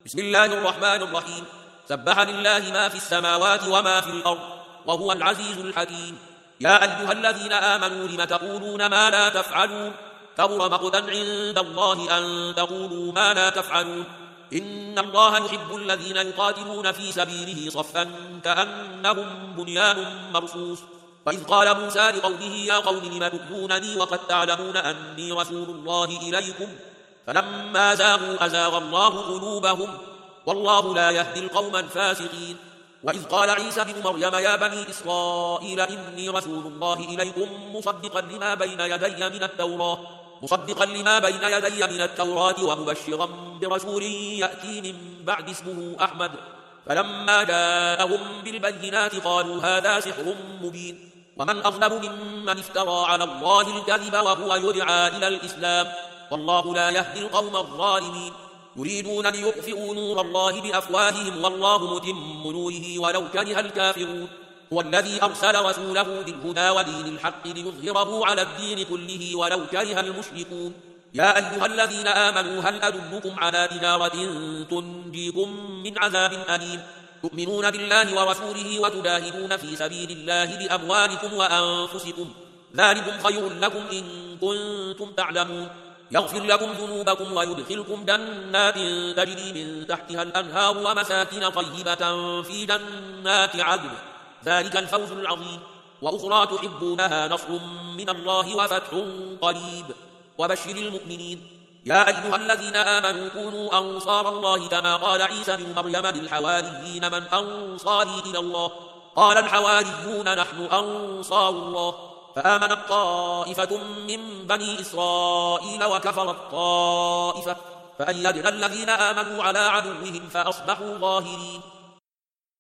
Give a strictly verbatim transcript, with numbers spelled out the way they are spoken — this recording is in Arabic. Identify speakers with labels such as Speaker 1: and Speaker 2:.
Speaker 1: بسم الله الرحمن الرحيم. سبح لله ما في السماوات وما في الأرض وهو العزيز الحكيم. يا أيها الذين آمنوا لم تقولون ما لا تفعلون كبر مقتا عند الله أن تقولوا ما لا تفعلون. إن الله يحب الذين يقاتلون في سبيله صفا كأنهم بنيان مرصوص. وإذ قال موسى لقومه يا قوم لم تؤذونني وقد تعلمون أني رسول الله إليكم فلما زاغوا أزاغ الله قلوبهم والله لا يهدي القوم الفاسقين. وإذ قال عيسى بن مريم يا بني إسرائيل إني رسول الله إليكم مصدقا لما بين يدي من التوراة مصدقا لما بين يدي من التوراة ومبشرا برسول يأتي من بعد اسمه أحمد. فلما جاءهم بالبينات قالوا هذا سحر مبين. ومن أظلم ممن افترى على الله الكذب وهو يدعى إلى الإسلام والله لا يهدي القوم الظالمين. يريدون ليطفئوا نور الله بأفواههم والله متم نوره ولو كره الكافرون. هو الذي أرسل رسوله بالهدى ودين الحق ليظهره على الدين كله ولو كره المشركون. يا أيها الذين آمنوا هل أدلكم على تجارة تنجيكم من عذاب أليم تؤمنون بالله ورسوله وتجاهدون في سبيل الله بأموالكم وأنفسكم ذلكم خير لكم إن كنتم تعلمون. يغفر لكم ذنوبكم ويدخلكم جنات تجري من تحتها الأنهار ومساكن طيبة في جنات عدن ذلك الفوز العظيم. وأخرى تحبونها نصر من الله وفتح قريب وبشر المؤمنين. يا أيها الذين آمنوا كونوا أنصار الله كما قال عيسى بن مريم للحواريين من أنصاري إلى الله قال الحواريون نحن أنصار الله. فآمنت طائفة من بني إسرائيل وكفرت طائفة فأيدنا الذين آمنوا على عدوهم فأصبحوا ظاهرين.